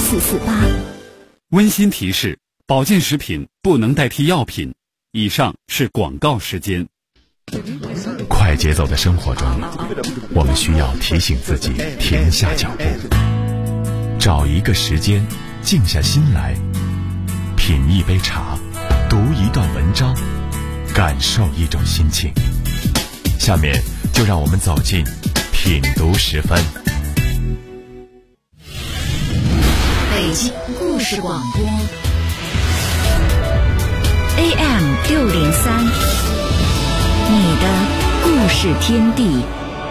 0448。 温馨提示：保健食品不能代替药品。以上是广告时间。 快节奏的生活中，我们需要提醒自己停下脚步，找一个时间，静下心来，品一杯茶，读一段文章，感受一种心情。下面就让我们走进品读时分。 北京故事广播 AM603，你的故事天地。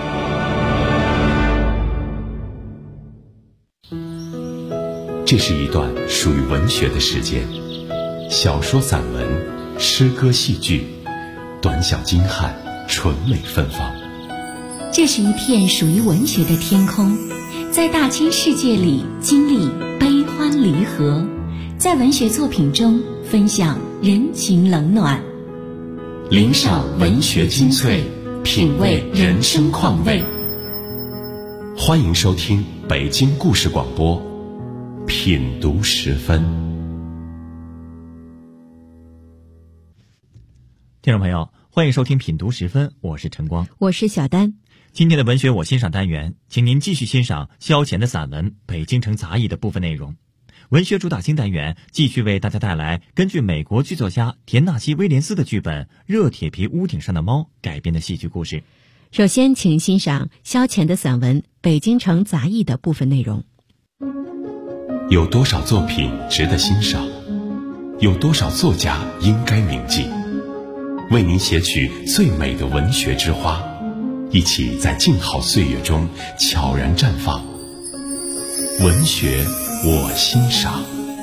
这是一段属于文学的时间，小说、散文、诗歌、戏剧，短小精悍，纯美芬芳。 这是一片属于文学的天空，在大千世界里经历悲欢离合，在文学作品中分享人情冷暖， 领赏文学精粹，品味人生况味。欢迎收听北京故事广播品读时分。 听众朋友，欢迎收听品读时分，我是陈光， 我是小丹。 今天的文学我欣赏单元，请您继续欣赏萧乾的散文《北京城杂役》的部分内容。文学主打新单元继续为大家带来根据美国剧作家田纳西·威廉斯的剧本《热铁皮屋顶上的猫》改编的戏剧故事。 首先请欣赏萧乾的散文《北京城杂役》的部分内容。 有多少作品值得欣赏？有多少作家应该铭记？为您写取最美的文学之花，一起在静好岁月中悄然绽放。文学我欣赏。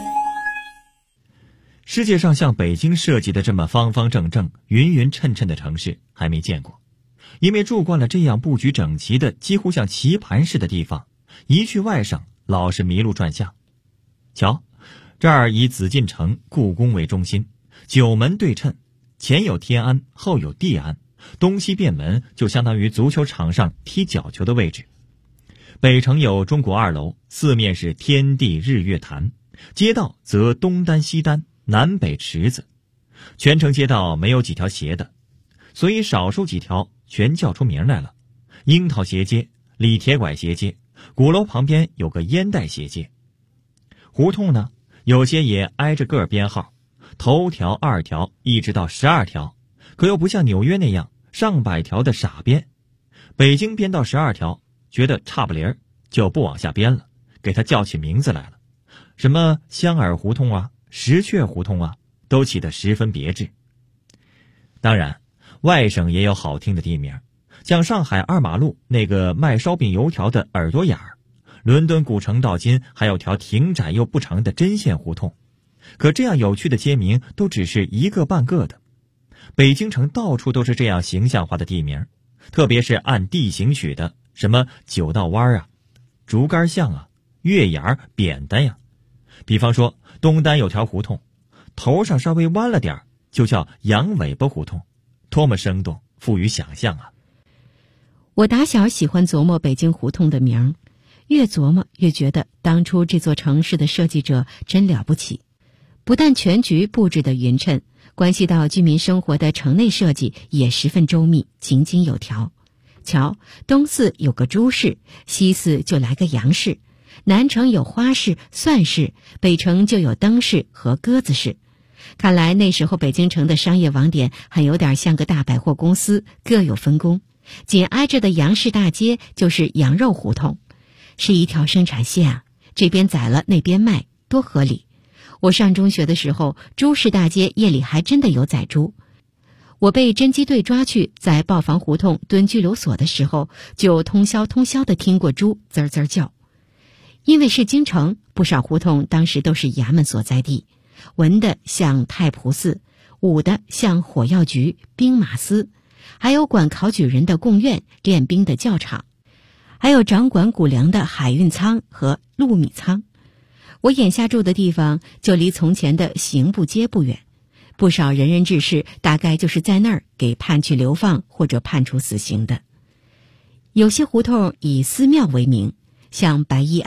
世界上像北京设计的这么方方正正、匀匀称称的城市还没见过，因为住惯了这样布局整齐的几乎像棋盘似的地方，一去外省老是迷路转向。瞧，这儿以紫禁城、故宫为中心，九门对称，前有天安，后有地安，东西便门就相当于足球场上踢角球的位置。北城有中国二楼，四面是天地日月潭，街道则东单西单，南北池子，全城街道没有几条斜的，所以少数几条全叫出名来了。樱桃斜街、李铁拐斜街，鼓楼旁边有个烟袋斜街。胡同呢，有些也挨着个编号，头条、二条一直到12条，可又不像纽约那样上百条的傻编。北京编到12条，觉得差不离儿，就不往下编了，给它叫起名字来了，什么香饵胡同啊、石雀胡同啊，都起得十分别致。当然，外省也有好听的地名，像上海二马路那个卖烧饼油条的耳朵眼儿，伦敦古城到今还有条挺窄又不长的针线胡同。可这样有趣的街名都只是一个半个的。北京城到处都是这样形象化的地名，特别是按地形取的，什么九道湾啊、竹竿巷啊、月牙、扁担呀。比方说东单有条胡同，头上稍微弯了点，就叫羊尾巴胡同，多么生动，富于想象啊。 我打小喜欢琢磨北京胡同的名，越琢磨越觉得当初这座城市的设计者真了不起，不但全局布置得匀称，关系到居民生活的城内设计也十分周密，井井有条。瞧，东四有个猪市，西四就来个羊市，南城有花市、蒜市，北城就有灯市和鸽子市。看来那时候北京城的商业网点还有点像个大百货公司，各有分工。紧挨着的杨市大街就是羊肉胡同，是一条生产线啊，这边宰了那边卖，多合理。我上中学的时候，猪市大街夜里还真的有宰猪。我被侦缉队抓去在豹房胡同蹲拘留所的时候，就通宵地听过猪滋滋叫。因为是京城，不少胡同当时都是衙门所在地，文的像太仆寺，武的像火药局、兵马司，还有管考举人的贡院、练兵的教场，还有掌管谷粮的海运仓和陆米仓。我眼下住的地方就离从前的刑部街不远，不少仁人志士大概就是在那儿给判去流放或者判处死刑的。有些胡同以寺庙为名，像白衣庵、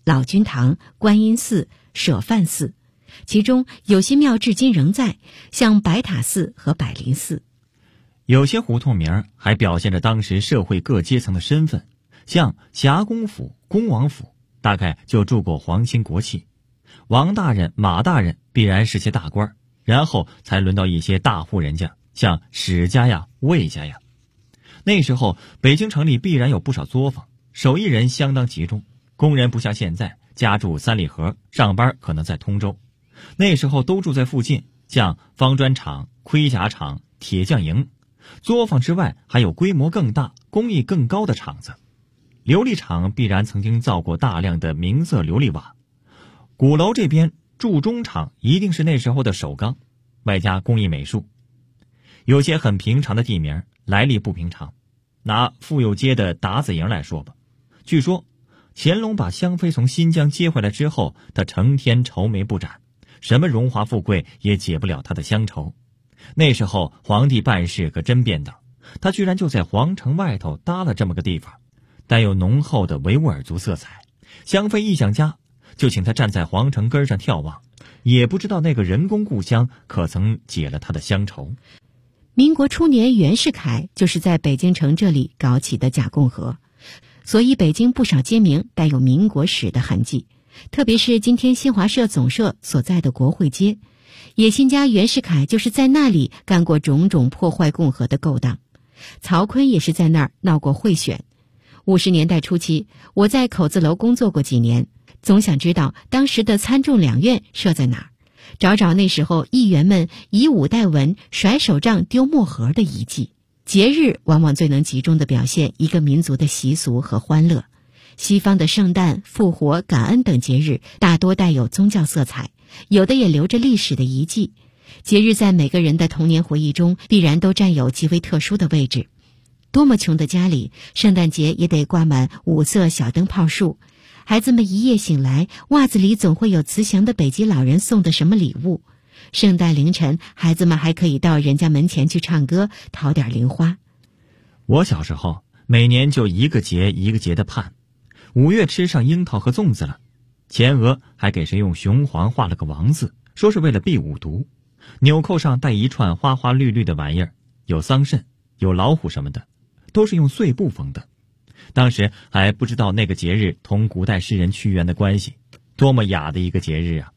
老君堂、观音寺、舍范寺，其中有些庙至今仍在，像白塔寺和百灵寺。 有些胡同名还表现着当时社会各阶层的身份，像霞公府、恭王府，大概就住过皇亲国戚，王大人、马大人必然是些大官，然后才轮到一些大户人家，像史家呀、魏家呀。那时候北京城里必然有不少作坊，手艺人相当集中，工人不像现在家住三里河，上班可能在通州，那时候都住在附近，像方砖厂、盔甲厂、铁匠营。作坊之外还有规模更大、工艺更高的厂子。琉璃厂必然曾经造过大量的明色琉璃瓦。鼓楼这边铸钟厂一定是那时候的首钢，外加工艺美术。有些很平常的地名来历不平常，拿妇幼街的达子营来说吧，据说乾隆把香妃从新疆接回来之后，他成天愁眉不展，什么荣华富贵也解不了他的乡愁。那时候皇帝办事可真便当，他居然就在皇城外头搭了这么个地方，带有浓厚的维吾尔族色彩。香妃一想家，就请他站在皇城根上眺望，也不知道那个人工故乡可曾解了他的乡愁。 民国初年，袁世凯就是在北京城这里搞起的假共和，所以北京不少街名带有民国史的痕迹，特别是今天新华社总社所在的国会街，野心家袁世凯就是在那里干过种种破坏共和的勾当。曹锟也是在那儿闹过贿选。50年代初期，我在口字楼工作过几年，总想知道当时的参众两院设在哪儿，找找那时候议员们以武代文、甩手杖、丢墨盒的遗迹。节日往往最能集中地表现一个民族的习俗和欢乐。西方的圣诞、复活、感恩等节日大多带有宗教色彩，有的也留着历史的遗迹。节日在每个人的童年回忆中必然都占有极为特殊的位置。多么穷的家里，圣诞节也得挂满5色小灯泡树，孩子们一夜醒来，袜子里总会有慈祥的北极老人送的什么礼物。圣诞凌晨，孩子们还可以到人家门前去唱歌，讨点零花。 我小时候每年就一个节一个节的盼，5月吃上樱桃和粽子了，前额还给谁用雄黄画了个王字，说是为了避五毒。纽扣上带一串花花绿绿的玩意儿，有桑葚，有老虎什么的，都是用碎布缝的。当时还不知道那个节日同古代诗人屈原的关系，多么雅的一个节日啊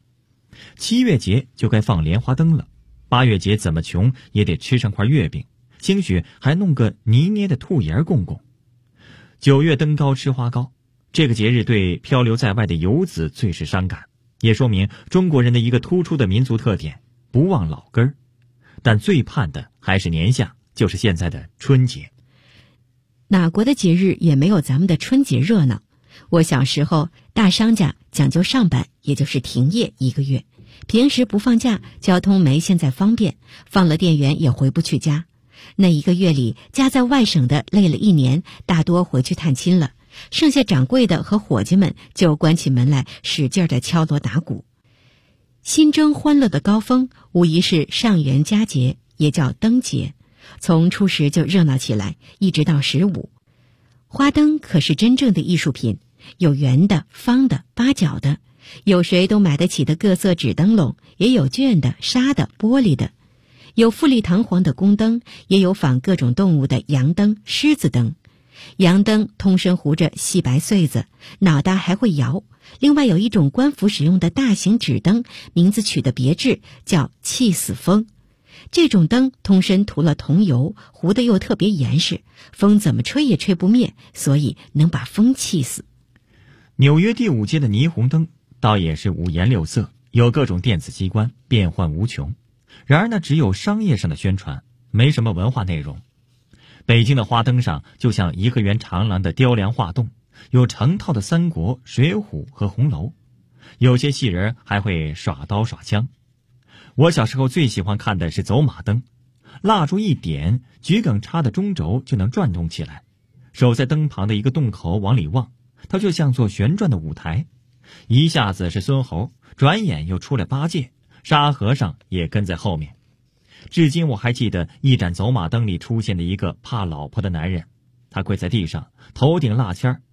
！7月节就该放莲花灯了，8月节怎么穷也得吃上块月饼，兴许还弄个泥捏的兔爷供供。9月登高吃花糕，这个节日对漂流在外的游子最是伤感，也说明中国人的一个突出的民族特点，不忘老根儿。但最盼的还是年下，就是现在的春节。 哪国的节日也没有咱们的春节热闹。我小时候，大商家讲究上班，也就是停业1个月，平时不放假，交通没现在方便，放了电源也回不去家。那1个月里，家在外省的累了1年，大多回去探亲了，剩下掌柜的和伙计们就关起门来使劲地敲锣打鼓。新征欢乐的高峰无疑是上元佳节，也叫灯节，从初10就热闹起来，一直到15。花灯可是真正的艺术品，有圆的、方的、8角的，有谁都买得起的各色纸灯笼，也有绢的、纱的、玻璃的，有富丽堂皇的宫灯，也有仿各种动物的羊灯、狮子灯。羊灯通身糊着细白穗子，脑袋还会摇。另外有一种官府使用的大型纸灯，名字取得别致，叫气死风。这种灯通身涂了桐油，糊得又特别严实，风怎么吹也吹不灭，所以能把风气死。 纽约第5街的霓虹灯倒也是5颜6色，有各种电子机关，变幻无穷。然而那只有商业上的宣传，没什么文化内容。北京的花灯上就像颐和园长廊的雕梁画栋，有成套的三国、水浒和红楼，有些戏人还会耍刀耍枪。我小时候最喜欢看的是走马灯，蜡烛一点，桔梗插的中轴就能转动起来，守在灯旁的一个洞口往里望，它就像座旋转的舞台，一下子是孙猴，转眼又出来八戒，沙和尚也跟在后面。至今我还记得一盏走马灯里出现的一个怕老婆的男人，他跪在地上，头顶蜡签，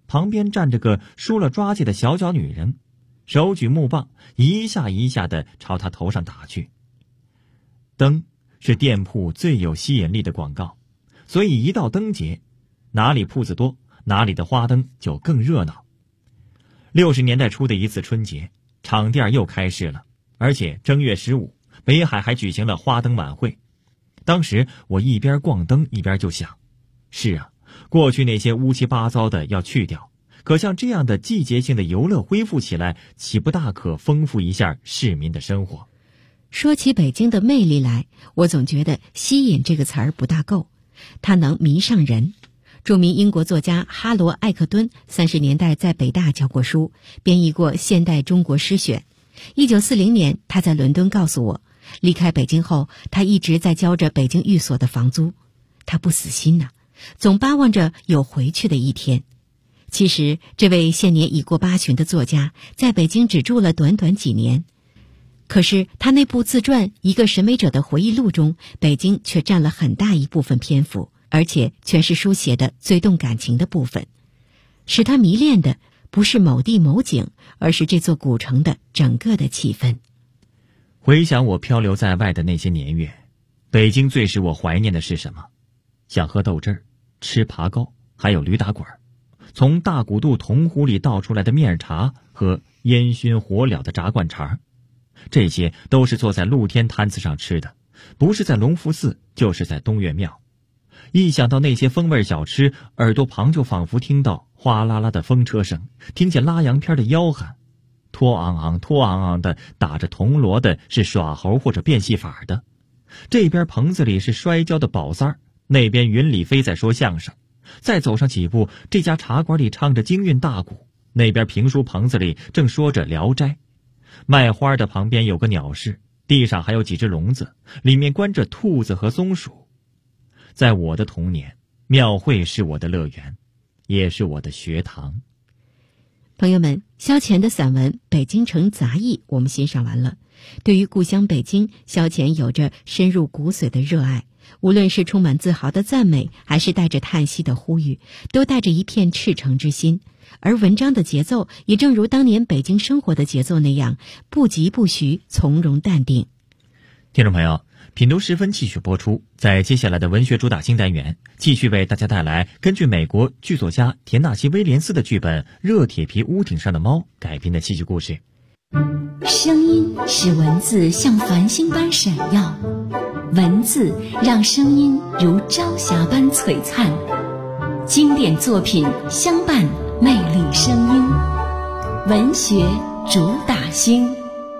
旁边站着个梳了抓髻的小脚女人，手举木棒，一下一下地朝他头上打去。灯是店铺最有吸引力的广告，所以一到灯节，哪里铺子多，哪里的花灯就更热闹。60年代初的一次春节，场店又开市了，而且正月15，北海还举行了花灯晚会。当时我一边逛灯一边就想，是啊，过去那些乌七八糟的要去掉，可像这样的季节性的游乐恢复起来，岂不大可丰富一下市民的生活？ 说起北京的魅力来，我总觉得吸引这个词儿不大够，它能迷上人。著名英国作家哈罗·艾克敦30年代在北大教过书，编译过《现代中国诗选》。1940年，他在伦敦告诉我，离开北京后，他一直在交着北京寓所的房租。他不死心呐，总巴望着有回去的一天。其实，这位现年已过80的作家，在北京只住了短短几年。可是他那部自传《一个审美者的回忆录》中，北京却占了很大一部分篇幅，而且全是书写的最动感情的部分。使他迷恋的不是某地某景，而是这座古城的整个的气氛。 回想我漂流在外的那些年月，北京最使我怀念的是什么？想喝豆汁儿，吃爬糕，还有驴打滚，从大古渡铜壶里倒出来的面茶和烟熏火燎的炸灌肠，这些都是坐在露天摊子上吃的，不是在隆福寺，就是在东岳庙。一想到那些风味小吃，耳朵旁就仿佛听到哗啦啦的风车声，听见拉洋片的吆喝，拖昂昂拖昂昂的打着铜锣的是耍猴或者变戏法的，这边棚子里是摔跤的宝三儿，那边云里飞在说相声，再走上几步，这家茶馆里唱着京韵大鼓，那边评书棚子里正说着聊斋。卖花的旁边有个鸟市，地上还有几只笼子，里面关着兔子和松鼠。在我的童年，庙会是我的乐园，也是我的学堂。 朋友们，萧乾的散文《北京城杂艺》我们欣赏完了。对于故乡北京，萧乾有着深入骨髓的热爱，无论是充满自豪的赞美，还是带着叹息的呼吁，都带着一片赤诚之心。而文章的节奏也正如当年北京生活的节奏那样，不急不徐，从容淡定。 听众朋友，品读10分继续播出，在接下来的文学主打新单元，继续为大家带来根据美国剧作家田纳西·威廉斯的剧本《热铁皮屋顶上的猫》改编的戏剧故事。 声音使文字像繁星般闪耀，文字让声音如朝霞般璀璨。经典作品相伴，魅力声音，文学主打星。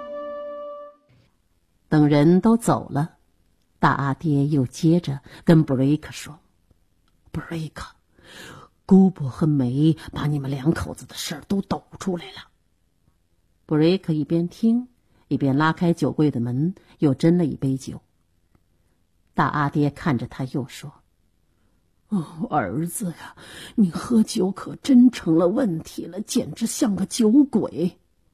等人都走了，大阿爹又接着跟布瑞克说：“布瑞克，姑伯和梅把你们两口子的事儿都抖出来了。”布瑞克一边听一边拉开酒柜的门，又斟了一杯酒。大阿爹看着他又说：“哦，儿子呀，你喝酒可真成了问题了，简直像个酒鬼。”“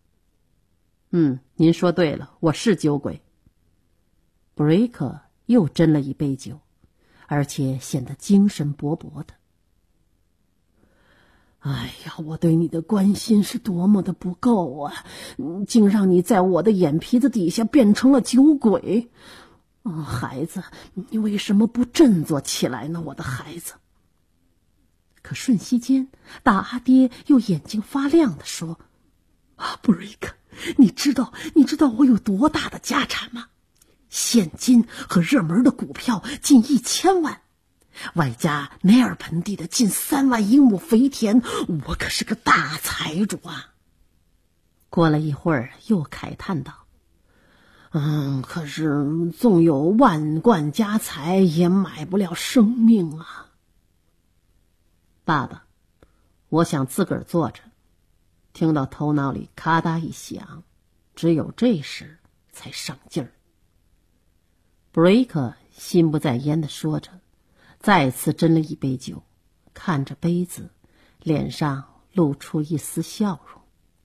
您说对了，我是酒鬼。”布瑞克又斟了一杯酒，而且显得精神勃勃的。“哎呀，我对你的关心是多么的不够啊，竟让你在我的眼皮子底下变成了酒鬼。孩子，你为什么不振作起来呢，我的孩子？”可瞬息间，大阿爹又眼睛发亮地说：“布瑞克，你知道我有多大的家产吗？现金和热门的股票近1000万，外加奈尔盆地的近3万英亩肥田，我可是个大财主啊。”过了一会儿，又慨叹道：“可是纵有万贯家财，也买不了生命啊。爸爸，我想自个儿坐着。”听到头脑里咔嗒一响，只有这时才上劲儿。布瑞克心不在焉地说着，再次斟了一杯酒，看着杯子，脸上露出一丝笑容。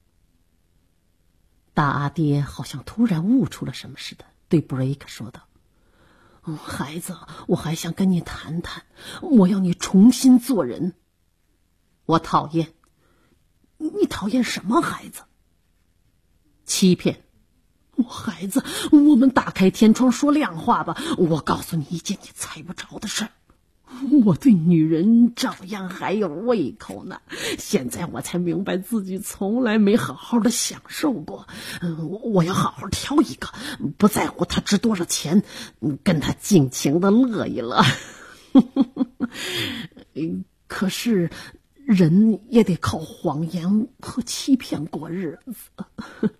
大阿爹好像突然悟出了什么似的，对布瑞克说道：“孩子，我还想跟你谈谈，我要你重新做人。”“我讨厌， 你讨厌什么孩子？欺骗。孩子，我们打开天窗说亮话吧。我告诉你一件你猜不着的事儿，我对女人照样还有胃口呢。现在我才明白自己从来没好好的享受过。我要好好挑一个，不在乎他值多少钱，跟他尽情的乐一乐。可是人也得靠谎言和欺骗过日子。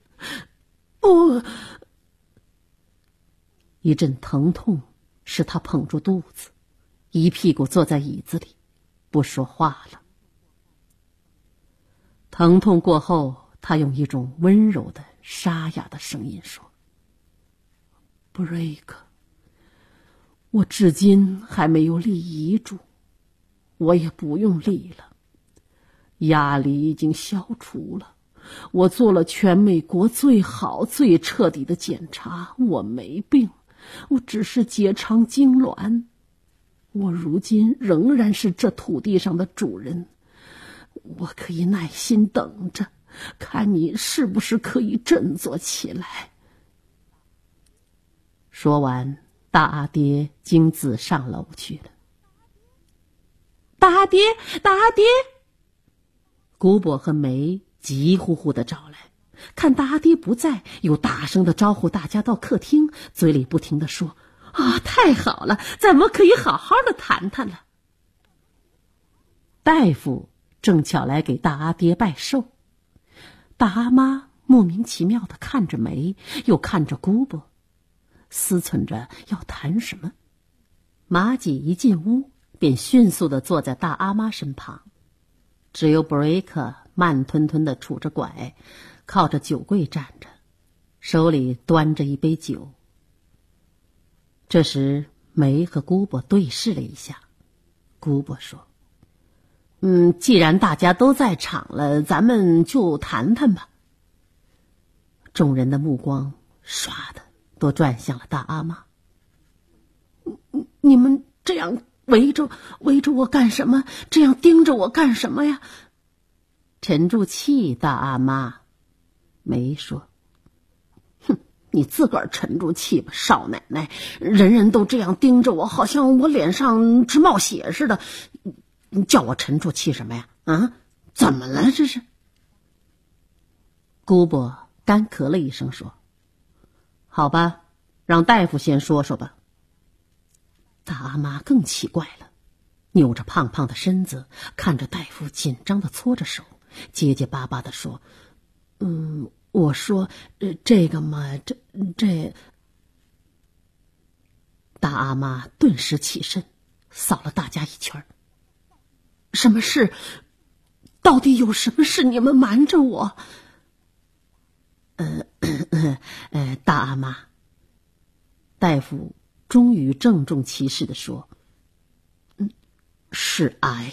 一阵疼痛使他捧住肚子，一屁股坐在椅子里，不说话了。疼痛过后，他用一种温柔的沙哑的声音说：布瑞克，我至今还没有立遗嘱，我也不用立了，压力已经消除了，我做了全美国最好最彻底的检查，我没病，我只是结肠痉挛。我如今仍然是这土地上的主人，我可以耐心等着，看你是不是可以振作起来。说完，大阿爹径自上楼去了。大阿爹，大阿爹！姑伯和梅急呼呼地找来，看大阿爹不在，又大声地招呼大家到客厅，嘴里不停地说：太好了，咱们可以好好的谈谈了。大夫正巧来给大阿爹拜寿，大阿妈莫名其妙地看着梅，又看着姑伯，思忖着要谈什么。马吉一进屋，便迅速地坐在大阿妈身旁，只有布瑞克慢吞吞地杵着拐，靠着酒柜站着，手里端着一杯酒。这时梅和姑伯对视了一下，姑伯说：既然大家都在场了，咱们就谈谈吧。众人的目光唰的都转向了大阿妈。你们这样围着我干什么？这样盯着我干什么呀？沉住气，大阿妈。梅说：你自个儿沉住气吧，少奶奶，人人都这样盯着我，好像我脸上直冒血似的，你叫我沉住气什么呀？怎么了这是？姑伯干咳了一声说：好吧，让大夫先说说吧。大阿妈更奇怪了，扭着胖胖的身子，看着大夫紧张地搓着手，结结巴巴地说：我说这个嘛，这。大阿妈顿时起身，扫了大家一圈。什么事？到底有什么事？你们瞒着我？大阿妈。大夫终于郑重其事地说：是癌。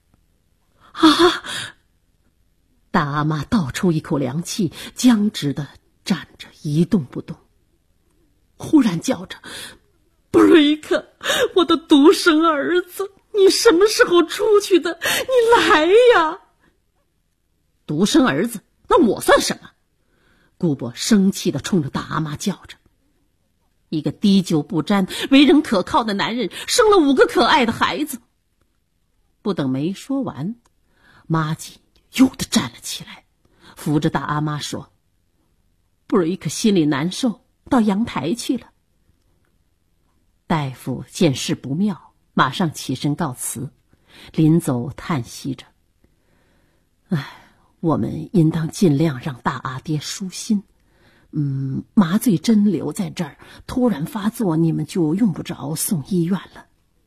大阿妈倒抽一口凉气，僵直地站着一动不动，忽然叫着：布瑞克，我的独生儿子，你什么时候出去的？你来呀！独生儿子，那我算什么？姑伯生气地冲着大阿妈叫着。一个滴酒不沾、为人可靠的男人，生了5个可爱的孩子。不等没说完，妈吉又地站了起来，扶着大阿妈说：布瑞克心里难受，到阳台去了。大夫见事不妙，马上起身告辞，临走叹息着：我们应当尽量让大阿爹舒心。麻醉针留在这儿，突然发作，你们就用不着送医院了。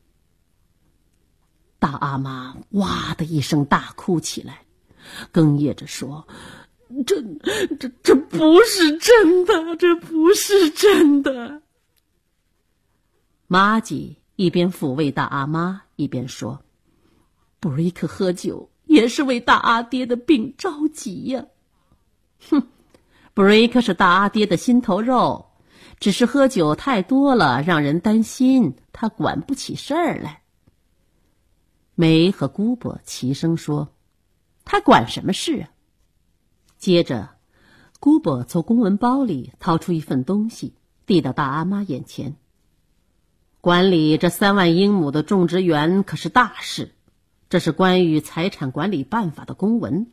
大阿妈哇的一声大哭起来，哽咽着说：这不是真的，这不是真的。马吉一边抚慰大阿妈，一边说：布瑞克喝酒也是为大阿爹的病着急呀。布瑞克是大阿爹的心头肉，只是喝酒太多了，让人担心，他管不起事儿来。梅和姑伯齐声说：他管什么事啊？ 接着，姑伯从公文包里掏出一份东西，递到大阿妈眼前。管理这3万英亩的种植园可是大事，这是关于财产管理办法的公文。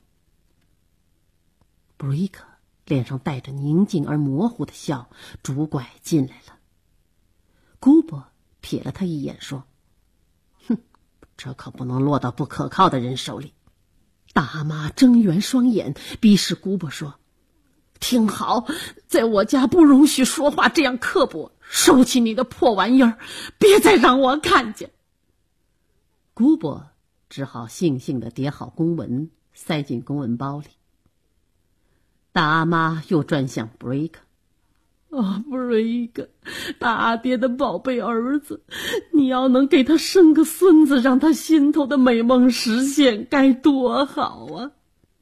布瑞克脸上带着宁静而模糊的笑，拄拐进来了。姑伯瞥了他一眼，说：“哼，这可不能落到不可靠的人手里。”大阿妈睁圆双眼，逼视姑伯说：“听好，在我家不容许说话这样刻薄，收起你的破玩意儿，别再让我看见。”姑伯只好悻悻地叠好公文，塞进公文包里。大阿妈又转向布瑞克：“布瑞克，大阿爹的宝贝儿子，你要能给他生个孙子，让他心头的美梦实现，该多好啊！”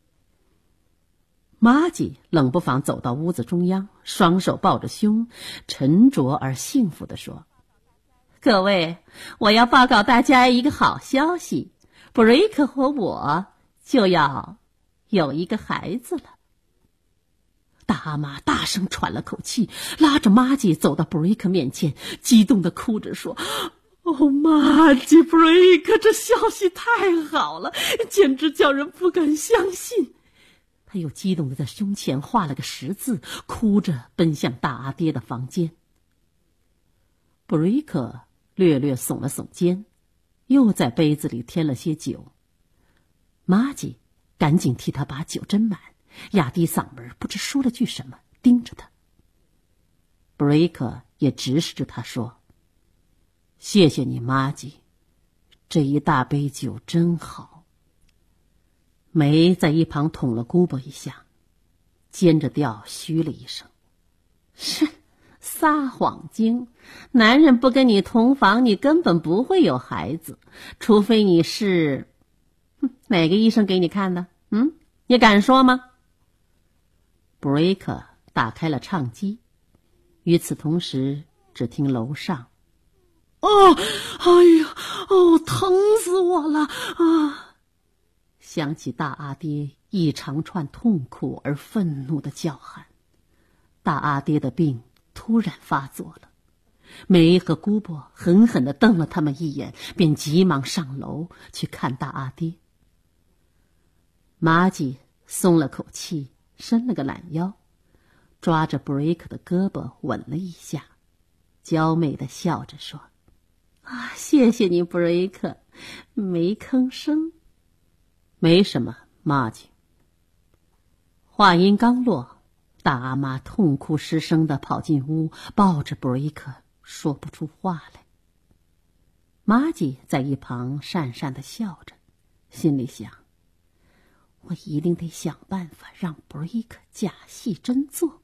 玛吉冷不防走到屋子中央，双手抱着胸，沉着而幸福地说：“各位，我要报告大家一个好消息，布瑞克和我就要有一个孩子了。”大阿妈大声喘了口气，拉着玛吉走到布瑞克面前，激动地哭着说：“玛吉，布瑞克，这消息太好了，简直叫人不敢相信。”他又激动地在胸前画了个十字，哭着奔向大阿爹的房间。布瑞克略略耸了耸肩，又在杯子里添了些酒。玛吉赶紧替他把酒斟满，压低嗓门不知说了句什么，盯着他。布瑞克也直视着他说：“谢谢你，玛吉，这一大杯酒真好。”梅在一旁捅了姑伯一下，尖着调嘘了一声：“是撒谎精！男人不跟你同房，你根本不会有孩子，除非你是……哪个医生给你看的？你敢说吗？”布瑞克打开了唱机，与此同时，只听楼上：“疼死我了啊！”想起大阿爹一长串痛苦而愤怒的叫喊。大阿爹的病突然发作了，梅和姑伯狠狠地瞪了他们一眼，便急忙上楼去看大阿爹。玛吉松了口气，伸了个懒腰，抓着布瑞克的胳膊吻了一下，娇媚地笑着说：“谢谢你，布瑞克，没吭声。”“没什么，玛吉。”话音刚落，大阿妈痛哭失声地跑进屋，抱着布瑞克说不出话来。玛吉在一旁讪讪地笑着，心里想：我一定得想办法让布瑞克假戏真做。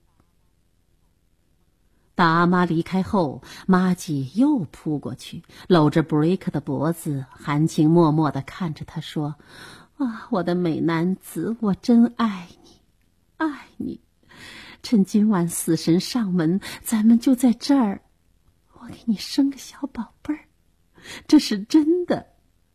大阿妈离开后，玛吉又扑过去，搂着布瑞克的脖子，含情脉脉地看着他说：“我的美男子，我真爱你，爱你！趁今晚死神上门，咱们就在这儿，我给你生个小宝贝儿，这是真的。”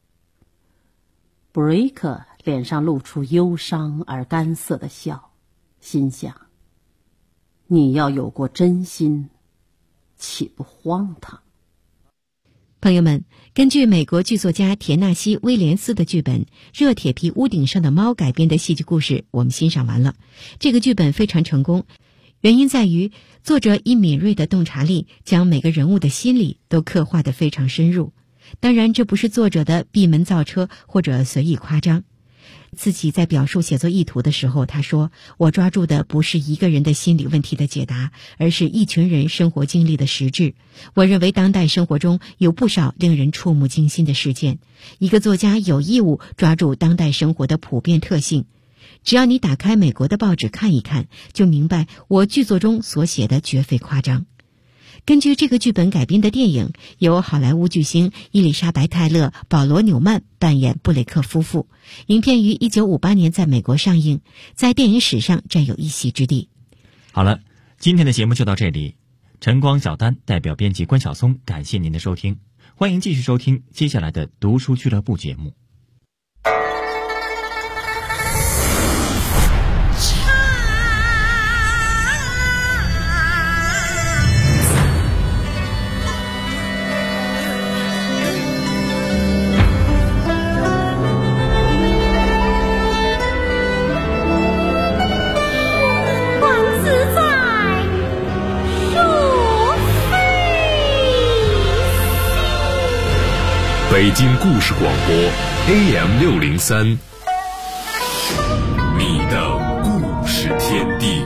布瑞克脸上露出忧伤而干涩的笑，心想：你要有过真心，岂不荒唐？ 朋友们，根据美国剧作家田纳西·威廉斯的剧本《热铁皮屋顶上的猫》改编的戏剧故事，我们欣赏完了。这个剧本非常成功，原因在于作者以敏锐的洞察力将每个人物的心理都刻画得非常深入。当然，这不是作者的闭门造车或者随意夸张。自己在表述写作意图的时候，他说：“我抓住的不是一个人的心理问题的解答，而是一群人生活经历的实质。我认为当代生活中有不少令人触目惊心的事件。一个作家有义务抓住当代生活的普遍特性。只要你打开美国的报纸看一看，就明白我剧作中所写的绝非夸张。”根据这个剧本改编的电影，由好莱坞巨星伊丽莎白·泰勒、保罗·纽曼扮演布雷克夫妇。影片于1958年在美国上映，在电影史上占有一席之地。 好了，今天的节目就到这里。晨光小丹代表编辑关晓松，感谢您的收听，欢迎继续收听接下来的读书俱乐部节目。 北京故事广播 AM603，你的故事天地。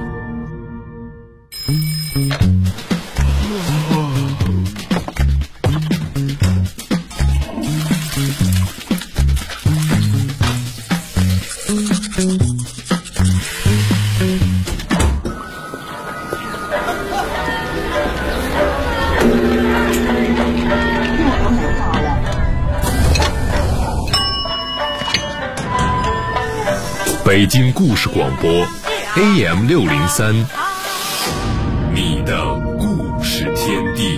北京故事广播 AM603，你的故事天地。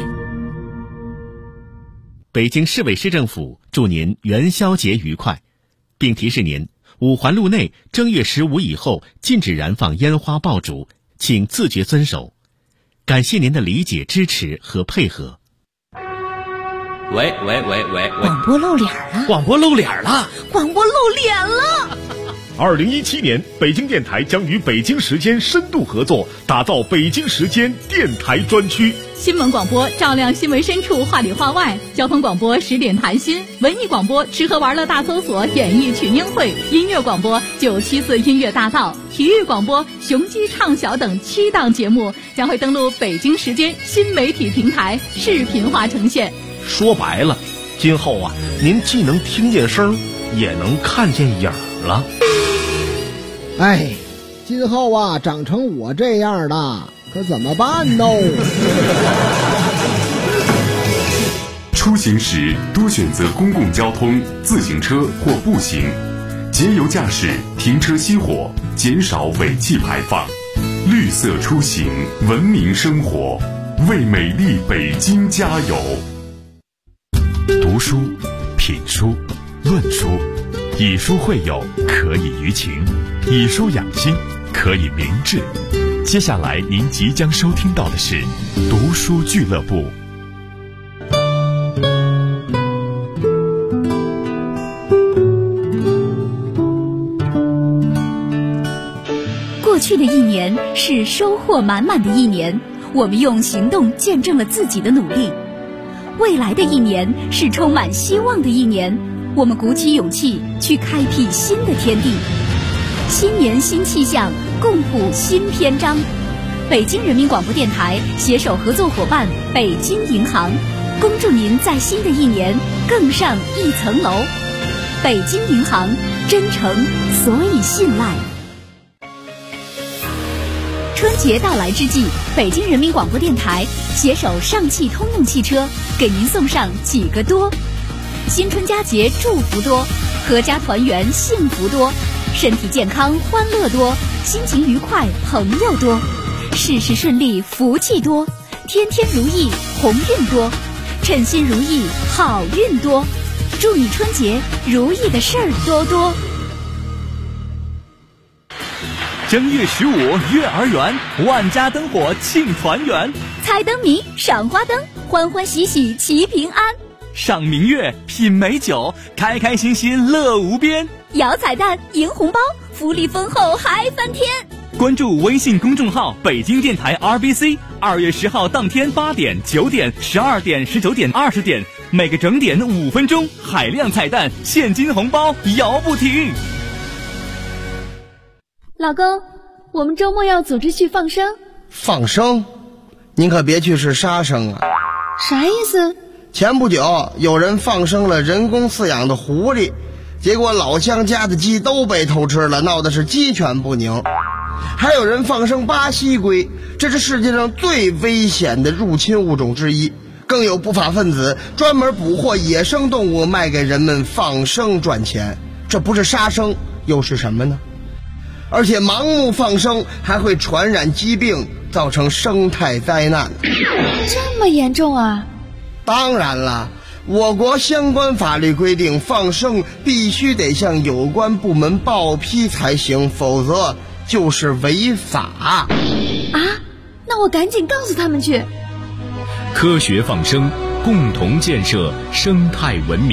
北京市委市政府祝您元宵节愉快，并提示您五环路内正月15以后禁止燃放烟花爆竹，请自觉遵守。感谢您的理解、支持和配合。 喂， 广播露脸了！ 广播露脸了 ！2017年，北京电台将与北京时间深度合作，打造北京时间电台专区。 新闻广播照亮新闻深处，话里话外；交通广播10点谈心；文艺广播吃喝玩乐大搜索，演绎群英会；音乐广播974音乐大道；体育广播雄鸡唱晓等7档节目将会登录北京时间新媒体平台视频化呈现。 说白了，今后啊，您既能听见声，也能看见影了。 哎，今后啊，长成我这样的，可怎么办呢？ 出行时多选择公共交通、自行车或步行，节油驾驶，停车熄火，减少尾气排放，绿色出行，文明生活，为美丽北京加油！ 读书、品书、论书，以书会友，可以娱情；以书养心，可以明志。接下来您即将收听到的是读书俱乐部。 过去的一年是收获满满的一年，我们用行动见证了自己的努力。未来的一年是充满希望的一年，我们鼓起勇气去开辟新的天地。新年新气象，共谱新篇章。北京人民广播电台携手合作伙伴北京银行，恭祝您在新的一年更上一层楼。北京银行，真诚所以信赖。春节到来之际，北京人民广播电台携手上汽通用汽车，给您送上几个多：新春佳节祝福多，阖家团圆幸福多，身体健康欢乐多，心情愉快朋友多，事事顺利福气多，天天如意鸿运多，称心如意好运多，祝你春节如意的事儿多多。 正月15月儿圆，万家灯火庆团圆， 猜灯谜赏花灯，欢欢喜喜齐平安， 赏明月品美酒，开开心心乐无边， 摇彩蛋赢红包，福利丰厚嗨翻天。 关注微信公众号北京电台 RBC， 2月10号当天8点、9点、12点、19点、20点，每个整点5分钟，海量彩蛋，现金红包摇不停。 老公，我们周末要组织去放生。 放生？您可别去是杀生啊！ 啥意思？ 前不久有人放生了人工饲养的狐狸，结果老乡家的鸡都被偷吃了，闹得是鸡犬不宁。还有人放生巴西龟，这是世界上最危险的入侵物种之一。更有不法分子专门捕获野生动物卖给人们放生赚钱，这不是杀生又是什么呢？而且盲目放生还会传染疾病，造成生态灾难。 这么严重啊？ 当然了，我国相关法律规定，放生必须得向有关部门报批才行，否则就是违法。 啊？那我赶紧告诉他们去。 科学放生，共同建设生态文明。